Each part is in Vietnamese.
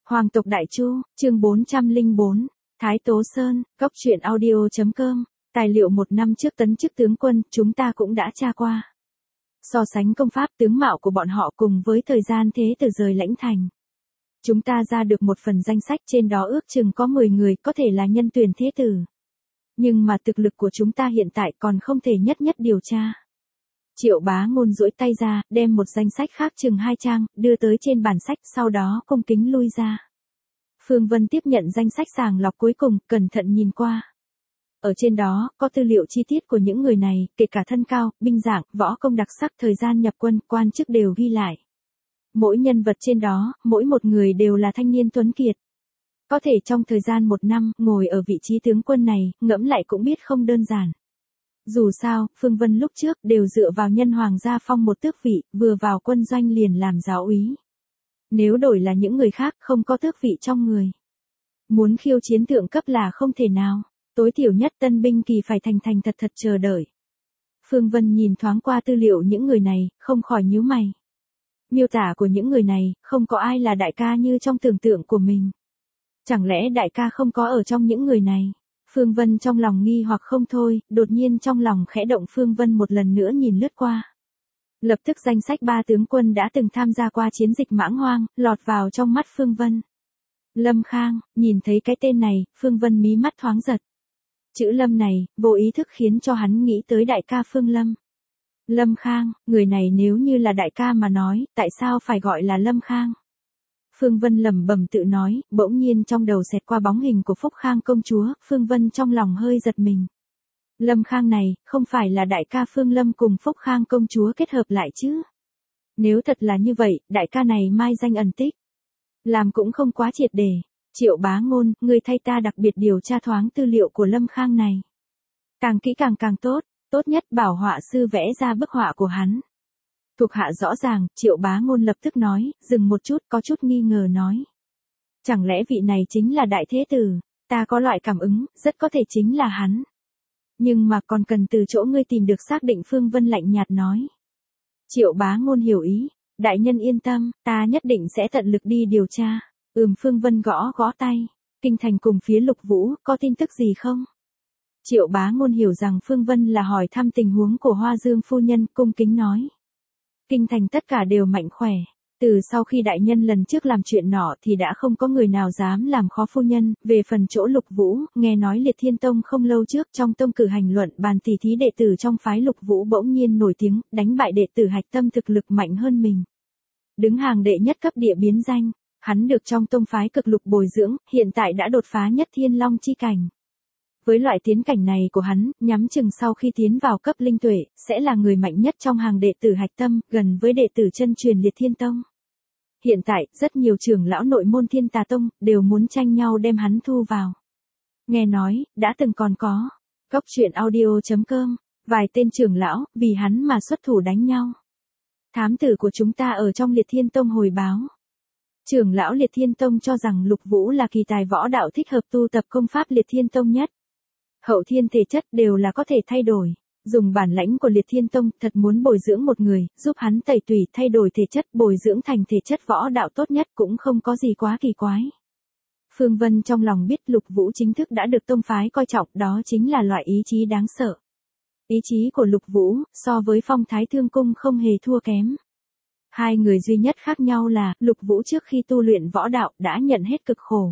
Hoàng tộc Đại Chu, chương 404, Thái Tố Sơn, Cốc truyện audio.com, tài liệu 1 năm trước tấn chức tướng quân, chúng ta cũng đã tra qua. So sánh công pháp tướng mạo của bọn họ cùng với thời gian thế tử rời lãnh thành. Chúng ta ra được một phần danh sách, trên đó ước chừng có 10 người có thể là nhân tuyển thế tử. Nhưng mà thực lực của chúng ta hiện tại còn không thể nhất điều tra. Triệu Bá Ngôn duỗi tay ra, đem một danh sách khác chừng 2 trang, đưa tới trên bản sách, sau đó cung kính lui ra. Phương Vân tiếp nhận danh sách sàng lọc cuối cùng, cẩn thận nhìn qua. Ở trên đó, có tư liệu chi tiết của những người này, kể cả thân cao, binh dạng, võ công đặc sắc, thời gian nhập quân, quan chức đều ghi lại. Mỗi nhân vật trên đó, mỗi một người đều là thanh niên tuấn kiệt. Có thể trong thời gian 1 năm, ngồi ở vị trí tướng quân này, ngẫm lại cũng biết không đơn giản. Dù sao, Phương Vân lúc trước đều dựa vào nhân hoàng gia phong một tước vị, vừa vào quân doanh liền làm giáo úy. Nếu đổi là những người khác không có tước vị trong người. Muốn khiêu chiến thượng cấp là không thể nào, tối thiểu nhất tân binh kỳ phải thành thật chờ đợi. Phương Vân nhìn thoáng qua tư liệu những người này, không khỏi nhíu mày. Miêu tả của những người này, không có ai là đại ca như trong tưởng tượng của mình. Chẳng lẽ đại ca không có ở trong những người này? Phương Vân trong lòng nghi hoặc không thôi, đột nhiên trong lòng khẽ động. Phương Vân một lần nữa nhìn lướt qua. Lập tức danh sách 3 tướng quân đã từng tham gia qua chiến dịch Mãng Hoang, lọt vào trong mắt Phương Vân. Lâm Khang, nhìn thấy cái tên này, Phương Vân mí mắt thoáng giật. Chữ Lâm này, vô ý thức khiến cho hắn nghĩ tới đại ca Phương Lâm. Lâm Khang, người này nếu như là đại ca mà nói, tại sao phải gọi là Lâm Khang? Phương Vân lẩm bẩm tự nói, bỗng nhiên trong đầu xẹt qua bóng hình của Phúc Khang công chúa, Phương Vân trong lòng hơi giật mình. Lâm Khang này, không phải là đại ca Phương Lâm cùng Phúc Khang công chúa kết hợp lại chứ? Nếu thật là như vậy, đại ca này mai danh ẩn tích. Làm cũng không quá triệt để. Triệu Bá Ngôn, người thay ta đặc biệt điều tra thoáng tư liệu của Lâm Khang này. Càng kỹ càng tốt, tốt nhất bảo họa sư vẽ ra bức họa của hắn. Thuộc hạ rõ ràng, Triệu Bá Ngôn lập tức nói, dừng một chút, có chút nghi ngờ nói. Chẳng lẽ vị này chính là đại thế tử? Ta có loại cảm ứng, rất có thể chính là hắn. Nhưng mà còn cần từ chỗ ngươi tìm được xác định. Phương Vân lạnh nhạt nói. Triệu Bá Ngôn hiểu ý, đại nhân yên tâm, ta nhất định sẽ tận lực đi điều tra. Phương Vân gõ tay. Kinh thành cùng phía Lục Vũ, có tin tức gì không? Triệu Bá Ngôn hiểu rằng Phương Vân là hỏi thăm tình huống của Hoa Dương phu nhân, cung kính nói. Kinh thành tất cả đều mạnh khỏe. Từ sau khi đại nhân lần trước làm chuyện nọ thì đã không có người nào dám làm khó phu nhân. Về phần chỗ Lục Vũ, nghe nói Liệt Thiên Tông không lâu trước trong tông cử hành luận bàn tỉ thí đệ tử trong phái Lục Vũ bỗng nhiên nổi tiếng, đánh bại đệ tử hạch tâm thực lực mạnh hơn mình. Đứng hàng đệ nhất cấp địa biến danh, hắn được trong tông phái cực lục bồi dưỡng, hiện tại đã đột phá nhất thiên long chi cảnh. Với loại tiến cảnh này của hắn, nhắm chừng sau khi tiến vào cấp linh tuệ, sẽ là người mạnh nhất trong hàng đệ tử hạch tâm, gần với đệ tử chân truyền Liệt Thiên Tông. Hiện tại, rất nhiều trưởng lão nội môn Thiên Tà Tông, đều muốn tranh nhau đem hắn thu vào. Nghe nói, đã từng còn có, Cốc truyện audio.com, vài tên trưởng lão, vì hắn mà xuất thủ đánh nhau. Thám tử của chúng ta ở trong Liệt Thiên Tông hồi báo. Trưởng lão Liệt Thiên Tông cho rằng Lục Vũ là kỳ tài võ đạo thích hợp tu tập công pháp Liệt Thiên Tông nhất. Hậu thiên thể chất đều là có thể thay đổi. Dùng bản lãnh của Liệt Thiên Tông, thật muốn bồi dưỡng một người, giúp hắn tẩy tùy thay đổi thể chất, bồi dưỡng thành thể chất võ đạo tốt nhất cũng không có gì quá kỳ quái. Phương Vân trong lòng biết Lục Vũ chính thức đã được tông phái coi trọng, đó chính là loại ý chí đáng sợ. Ý chí của Lục Vũ, so với Phong Thái Thương Cung không hề thua kém. Hai người duy nhất khác nhau là, Lục Vũ trước khi tu luyện võ đạo, đã nhận hết cực khổ.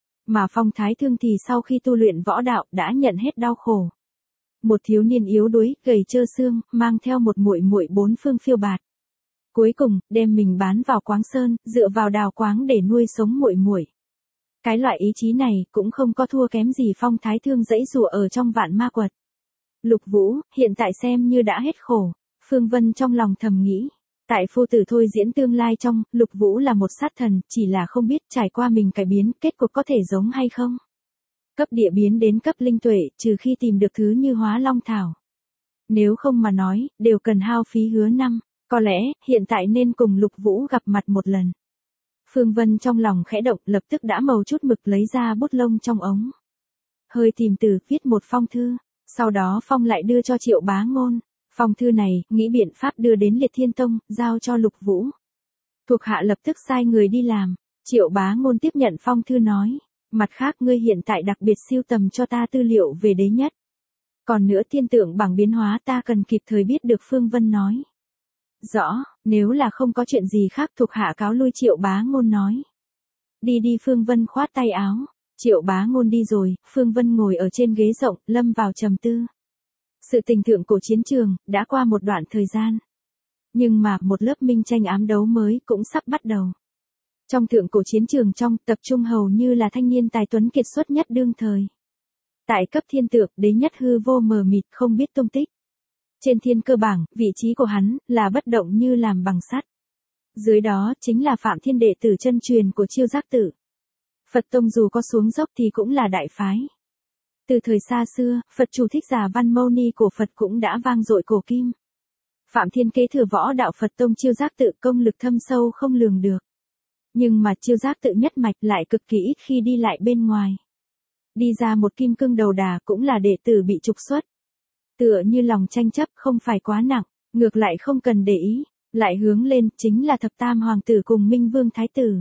Mà Phong Thái Thương thì sau khi tu luyện võ đạo, đã nhận hết đau khổ. Một thiếu niên yếu đuối, gầy trơ xương, mang theo một muội muội 4 phương phiêu bạt. Cuối cùng, đem mình bán vào Quáng Sơn, dựa vào đào quáng để nuôi sống muội muội. Cái loại ý chí này, cũng không có thua kém gì Phong Thái Thương giãy giụa ở trong vạn ma quật. Lục Vũ, hiện tại xem như đã hết khổ. Phương Vân trong lòng thầm nghĩ. Tại phu tử thôi diễn tương lai trong, Lục Vũ là một sát thần, chỉ là không biết trải qua mình cải biến, kết cục có thể giống hay không. Cấp địa biến đến cấp linh tuệ, trừ khi tìm được thứ như Hóa Long Thảo. Nếu không mà nói, đều cần hao phí hứa năm, có lẽ, hiện tại nên cùng Lục Vũ gặp mặt một lần. Phương Vân trong lòng khẽ động, lập tức đã màu chút mực lấy ra bút lông trong ống. Hơi tìm từ, viết một phong thư, sau đó phong lại đưa cho Triệu Bá Ngôn. Phong thư này, nghĩ biện pháp đưa đến Liệt Thiên Tông, giao cho Lục Vũ. Thuộc hạ lập tức sai người đi làm. Triệu Bá Ngôn tiếp nhận phong thư nói, mặt khác ngươi hiện tại đặc biệt sưu tầm cho ta tư liệu về đế nhất. Còn nữa thiên tượng bảng biến hóa ta cần kịp thời biết được. Phương Vân nói. Rõ, nếu là không có chuyện gì khác thuộc hạ cáo lui. Triệu Bá Ngôn nói. Đi đi. Phương Vân khoát tay áo. Triệu Bá Ngôn đi rồi, Phương Vân ngồi ở trên ghế rộng, lâm vào trầm tư. Sự tình thượng cổ chiến trường, đã qua một đoạn thời gian. Nhưng mà, một lớp minh tranh ám đấu mới cũng sắp bắt đầu. Trong thượng cổ chiến trường trong, tập trung hầu như là thanh niên tài tuấn kiệt xuất nhất đương thời. Tại cấp thiên tượng, đế nhất hư vô mờ mịt không biết tung tích. Trên thiên cơ bảng, vị trí của hắn, là bất động như làm bằng sắt. Dưới đó, chính là Phạm Thiên đệ tử chân truyền của Chiêu Giác Tử. Phật tông dù có xuống dốc thì cũng là đại phái. Từ thời xa xưa, Phật chủ Thích Giả Văn Mâu Ni của Phật cũng đã vang dội cổ kim. Phạm Thiên kế thừa võ đạo Phật tông Chiêu Giác Tự công lực thâm sâu không lường được. Nhưng mà Chiêu Giác Tự nhất mạch lại cực kỳ ít khi đi lại bên ngoài. Đi ra một kim cương đầu đà cũng là đệ tử bị trục xuất. Tựa như lòng tranh chấp không phải quá nặng, ngược lại không cần để ý, lại hướng lên chính là thập tam hoàng tử cùng Minh Vương Thái Tử.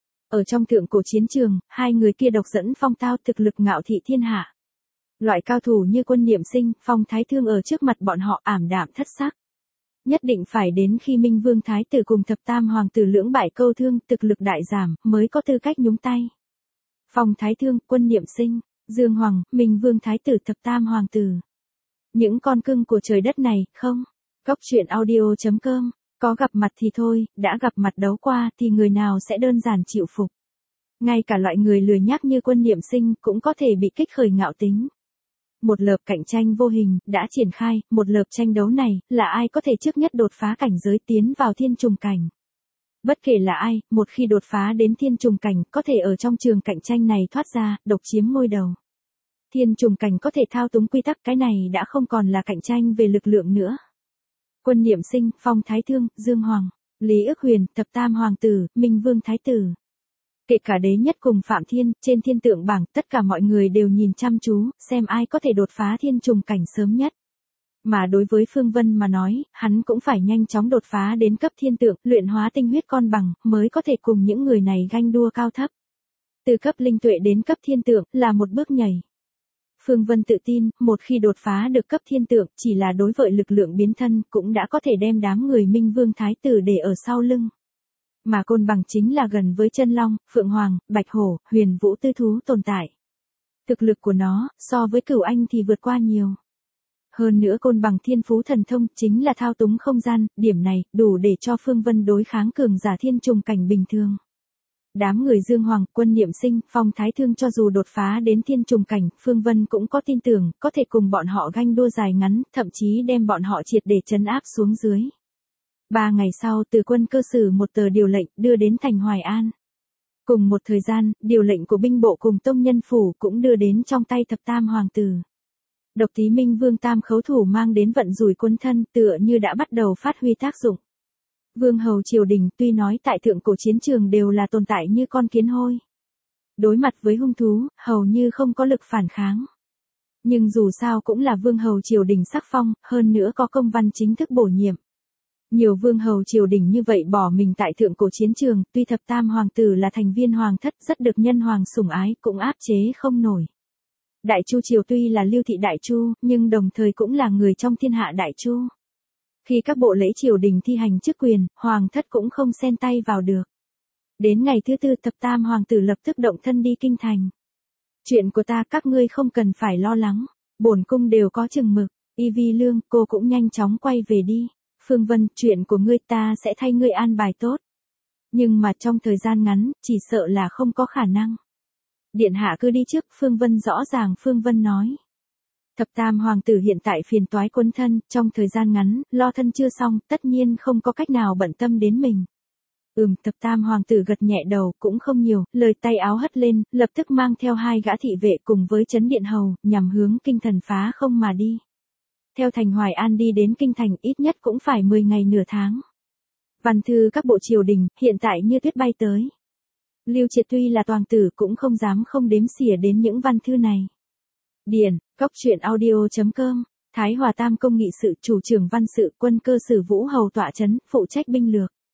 Ở trong thượng cổ chiến trường, hai người kia độc dẫn phong tao thực lực ngạo thị thiên hạ. Loại cao thủ như Quân Niệm Sinh, Phong Thái Thương ở trước mặt bọn họ ảm đạm thất sắc. Nhất định phải đến khi Minh Vương Thái Tử cùng thập tam hoàng tử lưỡng bại câu thương thực lực đại giảm mới có tư cách nhúng tay. Phong Thái Thương, Quân Niệm Sinh, Dương Hoàng, Minh Vương Thái Tử thập tam hoàng tử. Những con cưng của trời đất này, không? Cóc truyện audio.com. Có gặp mặt thì thôi, đã gặp mặt đấu qua thì người nào sẽ đơn giản chịu phục. Ngay cả loại người lười nhác như Quân Niệm Sinh cũng có thể bị kích khởi ngạo tính. Một lớp cạnh tranh vô hình đã triển khai, một lớp tranh đấu này là ai có thể trước nhất đột phá cảnh giới tiến vào thiên trùng cảnh. Bất kể là ai, một khi đột phá đến thiên trùng cảnh có thể ở trong trường cạnh tranh này thoát ra, độc chiếm ngôi đầu. Thiên trùng cảnh có thể thao túng quy tắc, cái này đã không còn là cạnh tranh về lực lượng nữa. Quân Niệm Sinh, Phong Thái Thương, Dương Hoàng, Lý Ức Huyền, thập tam hoàng tử, Minh Vương Thái Tử. Kể cả đế nhất cùng Phạm Thiên, trên thiên tượng bảng, tất cả mọi người đều nhìn chăm chú, xem ai có thể đột phá thiên trùng cảnh sớm nhất. Mà đối với Phương Vân mà nói, hắn cũng phải nhanh chóng đột phá đến cấp thiên tượng, luyện hóa tinh huyết con bằng, mới có thể cùng những người này ganh đua cao thấp. Từ cấp linh tuệ đến cấp thiên tượng, là một bước nhảy. Phương Vân tự tin, một khi đột phá được cấp thiên tượng, chỉ là đối với lực lượng biến thân, cũng đã có thể đem đám người Minh Vương Thái Tử để ở sau lưng. Mà côn bằng chính là gần với chân long, phượng hoàng, bạch hổ, huyền vũ tư thú tồn tại. Thực lực của nó, so với cửu anh thì vượt qua nhiều. Hơn nữa côn bằng thiên phú thần thông chính là thao túng không gian, điểm này đủ để cho Phương Vân đối kháng cường giả thiên trùng cảnh bình thường. Đám người Dương Hoàng, Quân Niệm Sinh, Phong Thái Thương cho dù đột phá đến thiên trùng cảnh, Phương Vân cũng có tin tưởng, có thể cùng bọn họ ganh đua dài ngắn, thậm chí đem bọn họ triệt để trấn áp xuống dưới. 3 ngày sau, từ quân cơ sử một tờ điều lệnh đưa đến thành Hoài An. Cùng một thời gian, điều lệnh của binh bộ cùng tông nhân phủ cũng đưa đến trong tay thập tam hoàng tử. Độc Tí Minh Vương tam khấu thủ mang đến vận rủi quân thân, tựa như đã bắt đầu phát huy tác dụng. Vương hầu triều đình tuy nói tại thượng cổ chiến trường đều là tồn tại như con kiến hôi. Đối mặt với hung thú, hầu như không có lực phản kháng. Nhưng dù sao cũng là vương hầu triều đình sắc phong, hơn nữa có công văn chính thức bổ nhiệm. Nhiều vương hầu triều đình như vậy bỏ mình tại thượng cổ chiến trường, tuy thập tam hoàng tử là thành viên hoàng thất rất được nhân hoàng sủng ái, cũng áp chế không nổi. Đại Chu triều tuy là Lưu thị Đại Chu, nhưng đồng thời cũng là người trong thiên hạ Đại Chu. Khi các bộ lễ triều đình thi hành chức quyền, hoàng thất cũng không xen tay vào được. Đến ngày thứ 4 thập tam hoàng tử lập tức động thân đi kinh thành. Chuyện của ta các ngươi không cần phải lo lắng, bổn cung đều có chừng mực. Y Vi Lương, cô cũng nhanh chóng quay về đi. Phương Vân, chuyện của ngươi ta sẽ thay ngươi an bài tốt. Nhưng mà trong thời gian ngắn, chỉ sợ là không có khả năng. Điện hạ cứ đi trước, Phương Vân rõ ràng. Phương Vân nói. Thập tam hoàng tử hiện tại phiền toái quân thân, trong thời gian ngắn, lo thân chưa xong, tất nhiên không có cách nào bận tâm đến mình. Thập tam hoàng tử gật nhẹ đầu, cũng không nhiều, lời tay áo hất lên, lập tức mang theo 2 gã thị vệ cùng với trấn điện hầu, nhằm hướng kinh thần phá không mà đi. Theo thành Hoài An đi đến kinh thành ít nhất cũng phải 10 ngày nửa tháng. Văn thư các bộ triều đình, hiện tại như tuyết bay tới. Lưu Triệt tuy là toàn tử cũng không dám không đếm xỉa đến những văn thư này. Điển, cóc truyện audio.com, Thái Hòa Tam Công nghị sự chủ trưởng văn sự quân cơ sử Vũ Hầu tọa chấn, phụ trách binh lược.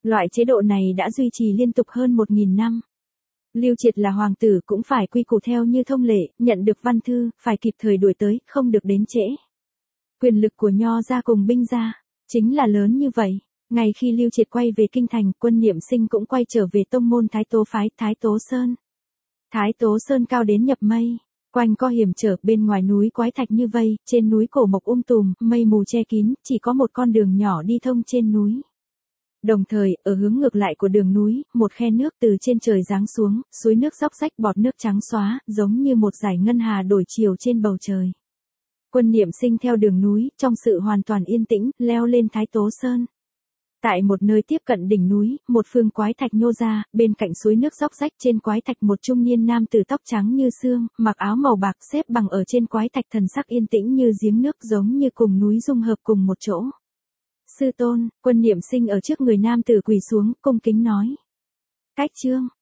Loại chế độ này đã duy trì liên tục hơn 1.000 năm. Lưu Triệt là hoàng tử cũng phải quy củ theo như thông lệ, nhận được văn thư, phải kịp thời đuổi tới, không được đến trễ. Quyền lực của Nho gia cùng Binh gia, chính là lớn như vậy. Ngay khi Lưu Triệt quay về kinh thành, Quân Niệm Sinh cũng quay trở về tông môn Thái Tố phái, Thái Tố Sơn. Thái Tố Sơn cao đến nhập mây, quanh co hiểm trở, bên ngoài núi quái thạch như vây, trên núi cổ mộc tùm, mây mù che kín, chỉ có một con đường nhỏ đi thông trên núi. Đồng thời, ở hướng ngược lại của đường núi, một khe nước từ trên trời giáng xuống, suối nước róc rách bọt nước trắng xóa, giống như một dải ngân hà đổi chiều trên bầu trời. Quân Niệm Sinh theo đường núi, trong sự hoàn toàn yên tĩnh, leo lên Thái Tố Sơn. Tại một nơi tiếp cận đỉnh núi, một phương quái thạch nhô ra, bên cạnh suối nước róc rách trên quái thạch một trung niên nam tử tóc trắng như xương, mặc áo màu bạc xếp bằng ở trên quái thạch, thần sắc yên tĩnh như giếng nước, giống như cùng núi dung hợp cùng một chỗ. Sư tôn. Quân Niệm Sinh ở trước người nam tử quỳ xuống, cung kính nói. Cách chương.